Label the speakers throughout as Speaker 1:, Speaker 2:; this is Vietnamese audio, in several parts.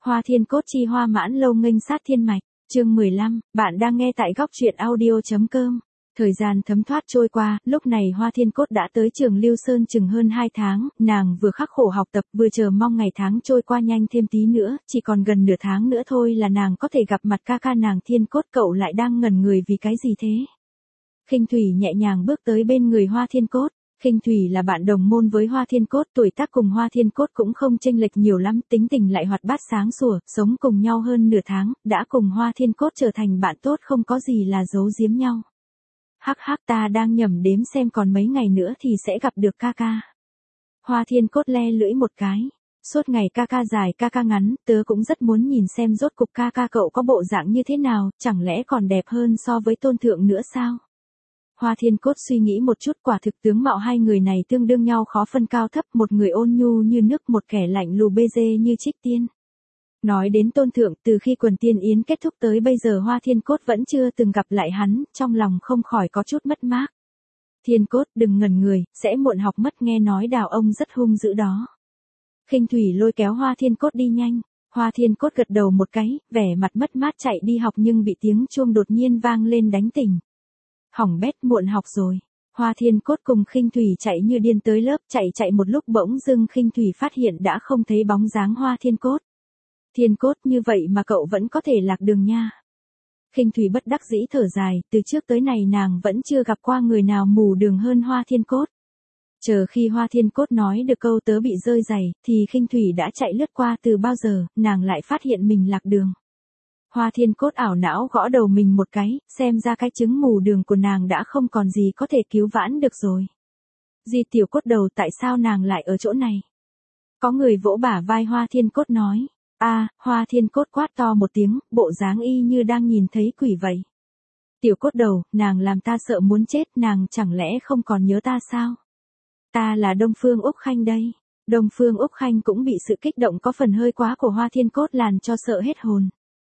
Speaker 1: Hoa thiên cốt chi hoa mãn lâu nghênh sát thiên mạch, chương 15, bạn đang nghe tại góc truyện audio.com. Thời gian thấm thoát trôi qua, lúc này Hoa Thiên Cốt đã tới trường Lưu Sơn chừng hơn 2 tháng, nàng vừa khắc khổ học tập vừa chờ mong ngày tháng trôi qua nhanh thêm tí nữa, chỉ còn gần nửa tháng nữa thôi là nàng có thể gặp mặt ca ca nàng. Thiên Cốt, cậu lại đang ngẩn người vì cái gì thế? Khinh Thủy nhẹ nhàng bước tới bên người Hoa Thiên Cốt. Khinh Thủy là bạn đồng môn với Hoa Thiên Cốt, tuổi tác cùng Hoa Thiên Cốt cũng không chênh lệch nhiều lắm, tính tình lại hoạt bát sáng sủa, sống cùng nhau hơn nửa tháng, đã cùng Hoa Thiên Cốt trở thành bạn tốt, không có gì là giấu giếm nhau. Hắc hắc, ta đang nhẩm đếm xem còn mấy ngày nữa thì sẽ gặp được ca ca. Hoa Thiên Cốt le lưỡi một cái. Suốt ngày ca ca dài ca ca ngắn, tớ cũng rất muốn nhìn xem rốt cục ca ca cậu có bộ dạng như thế nào, chẳng lẽ còn đẹp hơn so với Tôn Thượng nữa sao? Hoa Thiên Cốt suy nghĩ một chút, quả thực tướng mạo hai người này tương đương nhau khó phân cao thấp, một người ôn nhu như nước, một kẻ lạnh lù bê dê như Trích Tiên. Nói đến Tôn Thượng, từ khi quần tiên yến kết thúc tới bây giờ Hoa Thiên Cốt vẫn chưa từng gặp lại hắn, trong lòng không khỏi có chút mất mát. Thiên Cốt, đừng ngẩn người, sẽ muộn học mất, nghe nói Đào ông rất hung dữ đó. Khinh Thủy lôi kéo Hoa Thiên Cốt đi nhanh. Hoa Thiên Cốt gật đầu một cái, vẻ mặt mất mát chạy đi học nhưng bị tiếng chuông đột nhiên vang lên đánh tỉnh. Hỏng bét, muộn học rồi. Hoa Thiên Cốt cùng Khinh Thủy chạy như điên tới lớp, chạy một lúc bỗng dưng Khinh Thủy phát hiện đã không thấy bóng dáng Hoa Thiên Cốt. Thiên Cốt, như vậy mà cậu vẫn có thể lạc đường nha. Khinh Thủy bất đắc dĩ thở dài, từ trước tới này nàng vẫn chưa gặp qua người nào mù đường hơn Hoa Thiên Cốt. Chờ khi Hoa Thiên Cốt nói được câu tớ bị rơi giày, thì Khinh Thủy đã chạy lướt qua từ bao giờ, nàng lại phát hiện mình lạc đường. Hoa Thiên Cốt ảo não gõ đầu mình một cái, xem ra cái chứng mù đường của nàng đã không còn gì có thể cứu vãn được rồi. Di tiểu cốt đầu, tại sao nàng lại ở chỗ này? Có người vỗ bả vai Hoa Thiên Cốt nói. Hoa Thiên Cốt quát to một tiếng, bộ dáng y như đang nhìn thấy quỷ vậy. Tiểu cốt đầu, nàng làm ta sợ muốn chết, nàng chẳng lẽ không còn nhớ ta sao? Ta là Đông Phương Úc Khanh đây. Đông Phương Úc Khanh cũng bị sự kích động có phần hơi quá của Hoa Thiên Cốt làm cho sợ hết hồn.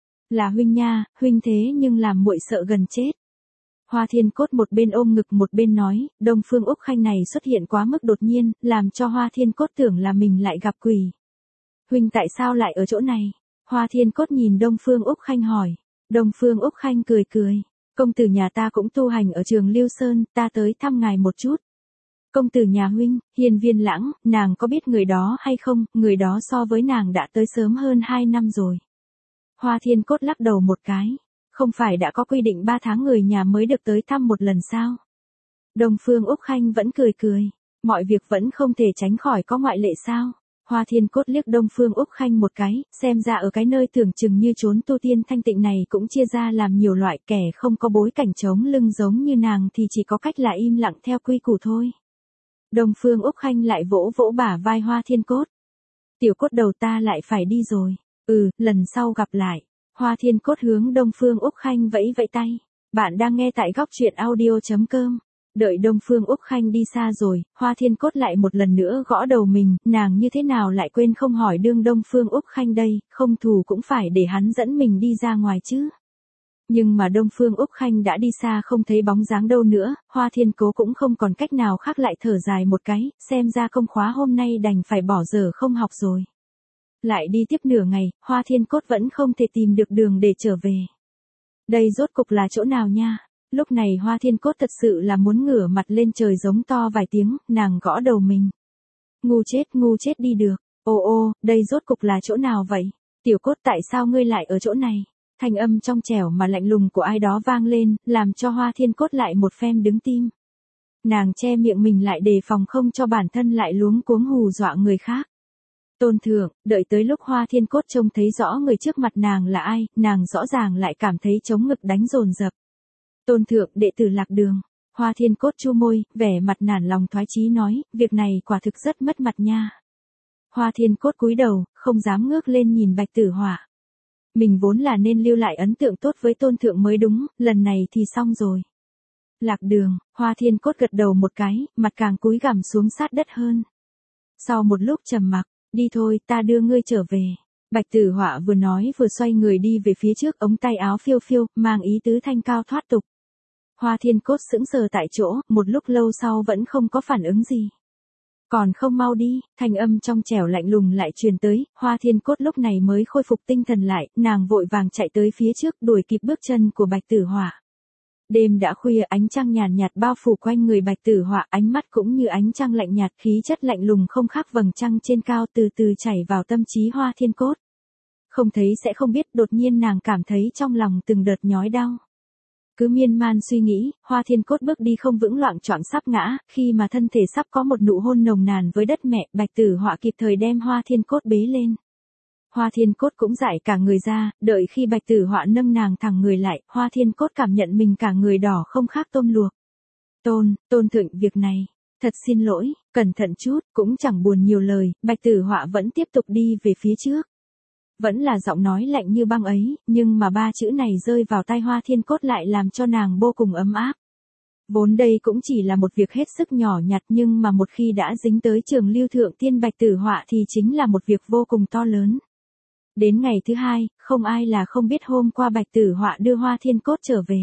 Speaker 1: Là huynh nha, huynh thế nhưng làm muội sợ gần chết. Hoa Thiên Cốt một bên ôm ngực một bên nói, Đông Phương Úc Khanh này xuất hiện quá mức đột nhiên, làm cho Hoa Thiên Cốt tưởng là mình lại gặp quỷ. Huynh tại sao lại ở chỗ này? Hoa Thiên Cốt nhìn Đông Phương Úc Khanh hỏi. Đông Phương Úc Khanh cười cười. Công tử nhà ta cũng tu hành ở trường Lưu Sơn, ta tới thăm ngài một chút. Công tử nhà huynh, Hiên Viên Lãng, nàng có biết người đó hay không? Người đó so với nàng đã tới sớm hơn 2 năm rồi. Hoa Thiên Cốt lắc đầu một cái. Không phải đã có quy định 3 tháng người nhà mới được tới thăm một lần sao? Đông Phương Úc Khanh vẫn cười cười. Mọi việc vẫn không thể tránh khỏi có ngoại lệ sao? Hoa Thiên Cốt liếc Đông Phương Úc Khanh một cái, xem ra ở cái nơi tưởng chừng như trốn tu tiên thanh tịnh này cũng chia ra làm nhiều loại, kẻ không có bối cảnh chống lưng giống như nàng thì chỉ có cách là im lặng theo quy củ thôi. Đông Phương Úc Khanh lại vỗ vỗ bả vai Hoa Thiên Cốt. Tiểu cốt đầu, ta lại phải đi rồi. Lần sau gặp lại. Hoa Thiên Cốt hướng Đông Phương Úc Khanh vẫy vẫy tay. Bạn đang nghe tại góc truyện audio.com. Đợi Đông Phương Úc Khanh đi xa rồi, Hoa Thiên Cốt lại một lần nữa gõ đầu mình, nàng như thế nào lại quên không hỏi đương Đông Phương Úc Khanh đây, không thù cũng phải để hắn dẫn mình đi ra ngoài chứ. Nhưng mà Đông Phương Úc Khanh đã đi xa không thấy bóng dáng đâu nữa, Hoa Thiên Cố cũng không còn cách nào khác lại thở dài một cái, xem ra công khóa hôm nay đành phải bỏ dở không học rồi. Lại đi tiếp nửa ngày, Hoa Thiên Cốt vẫn không thể tìm được đường để trở về. Đây rốt cục là chỗ nào nha? Lúc này Hoa Thiên Cốt thật sự là muốn ngửa mặt lên trời giống to vài tiếng, nàng gõ đầu mình. Ngu chết đi được. Ô, đây rốt cục là chỗ nào vậy? Tiểu Cốt, tại sao ngươi lại ở chỗ này? Thanh âm trong trẻo mà lạnh lùng của ai đó vang lên, làm cho Hoa Thiên Cốt lại một phen đứng tim. Nàng che miệng mình lại đề phòng không cho bản thân lại luống cuống hù dọa người khác. Tôn Thượng, đợi tới lúc Hoa Thiên Cốt trông thấy rõ người trước mặt nàng là ai, nàng rõ ràng lại cảm thấy trống ngực đánh dồn dập. Tôn Thượng, đệ tử lạc đường. Hoa Thiên Cốt chu môi, vẻ mặt nản lòng thoái chí nói, việc này quả thực rất mất mặt nha. Hoa Thiên Cốt cúi đầu, không dám ngước lên nhìn Bạch Tử Họa. Mình vốn là nên lưu lại ấn tượng tốt với Tôn Thượng mới đúng, lần này thì xong rồi. Lạc đường, Hoa Thiên Cốt gật đầu một cái, mặt càng cúi gằm xuống sát đất hơn. Sau một lúc trầm mặc, đi thôi, ta đưa ngươi trở về. Bạch Tử Họa vừa nói vừa xoay người đi về phía trước, ống tay áo phiêu phiêu, mang ý tứ thanh cao thoát tục. Hoa Thiên Cốt sững sờ tại chỗ, một lúc lâu sau vẫn không có phản ứng gì. Còn không mau đi, thanh âm trong trẻo lạnh lùng lại truyền tới, Hoa Thiên Cốt lúc này mới khôi phục tinh thần lại, nàng vội vàng chạy tới phía trước đuổi kịp bước chân của Bạch Tử Họa. Đêm đã khuya, ánh trăng nhàn nhạt bao phủ quanh người Bạch Tử Họa, ánh mắt cũng như ánh trăng lạnh nhạt, khí chất lạnh lùng không khác vầng trăng trên cao từ từ chảy vào tâm trí Hoa Thiên Cốt. Không thấy sẽ không biết, đột nhiên nàng cảm thấy trong lòng từng đợt nhói đau. Cứ miên man suy nghĩ, Hoa Thiên Cốt bước đi không vững, loạng choạng sắp ngã, khi mà thân thể sắp có một nụ hôn nồng nàn với đất mẹ, Bạch Tử Họa kịp thời đem Hoa Thiên Cốt bế lên. Hoa Thiên Cốt cũng dại cả người ra, đợi khi Bạch Tử Họa nâng nàng thẳng người lại, Hoa Thiên Cốt cảm nhận mình cả người đỏ không khác tôm luộc. Tôn thượng, việc này, thật xin lỗi, cẩn thận chút, cũng chẳng buồn nhiều lời, Bạch Tử Họa vẫn tiếp tục đi về phía trước. Vẫn là giọng nói lạnh như băng ấy, nhưng mà ba chữ này rơi vào tai Hoa Thiên Cốt lại làm cho nàng vô cùng ấm áp. Vốn đây cũng chỉ là một việc hết sức nhỏ nhặt, nhưng mà một khi đã dính tới Trường Lưu Thượng Tiên Bạch Tử Họa thì chính là một việc vô cùng to lớn. Đến ngày thứ hai, không ai là không biết hôm qua Bạch Tử Họa đưa Hoa Thiên Cốt trở về.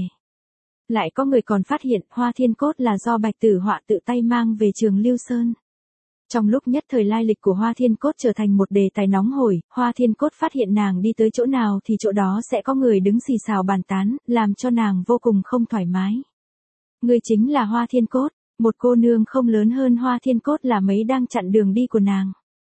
Speaker 1: Lại có người còn phát hiện Hoa Thiên Cốt là do Bạch Tử Họa tự tay mang về Trường Lưu Sơn. Trong lúc nhất thời lai lịch của Hoa Thiên Cốt trở thành một đề tài nóng hổi, Hoa Thiên Cốt phát hiện nàng đi tới chỗ nào thì chỗ đó sẽ có người đứng xì xào bàn tán, làm cho nàng vô cùng không thoải mái. Người chính là Hoa Thiên Cốt, một cô nương không lớn hơn Hoa Thiên Cốt là mấy đang chặn đường đi của nàng.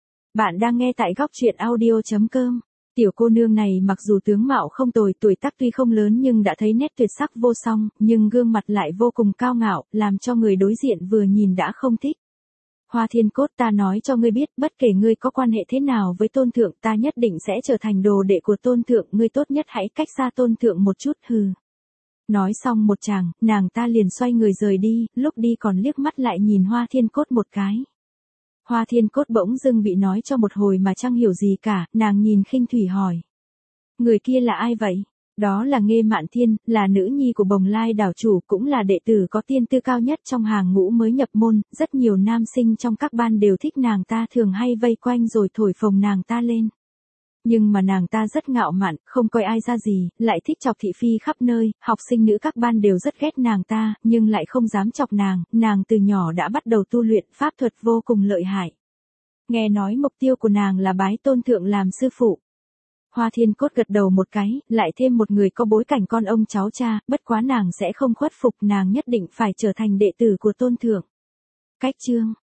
Speaker 1: Bạn đang nghe tại góc truyện audio.com. Tiểu cô nương này mặc dù tướng mạo không tồi, tuổi tác tuy không lớn nhưng đã thấy nét tuyệt sắc vô song, nhưng gương mặt lại vô cùng cao ngạo, làm cho người đối diện vừa nhìn đã không thích. Hoa Thiên Cốt, ta nói cho ngươi biết, bất kể ngươi có quan hệ thế nào với Tôn thượng, ta nhất định sẽ trở thành đồ đệ của Tôn thượng, ngươi tốt nhất hãy cách xa Tôn thượng một chút, hừ. Nói xong một tràng, nàng ta liền xoay người rời đi, lúc đi còn liếc mắt lại nhìn Hoa Thiên Cốt một cái. Hoa Thiên Cốt bỗng dưng bị nói cho một hồi mà chẳng hiểu gì cả, nàng nhìn khinh thủy hỏi. Người kia là ai vậy? Đó là Nghê Mạn Thiên, là nữ nhi của Bồng Lai đảo chủ, cũng là đệ tử có tiên tư cao nhất trong hàng ngũ mới nhập môn, rất nhiều nam sinh trong các ban đều thích nàng ta, thường hay vây quanh rồi thổi phồng nàng ta lên. Nhưng mà nàng ta rất ngạo mạn, không coi ai ra gì, lại thích chọc thị phi khắp nơi, học sinh nữ các ban đều rất ghét nàng ta, nhưng lại không dám chọc nàng từ nhỏ đã bắt đầu tu luyện pháp thuật vô cùng lợi hại. Nghe nói mục tiêu của nàng là bái Tôn thượng làm sư phụ. Hoa Thiên Cốt gật đầu một cái, lại thêm một người có bối cảnh con ông cháu cha, bất quá nàng sẽ không khuất phục, nàng nhất định phải trở thành đệ tử của Tôn thượng. Cách chương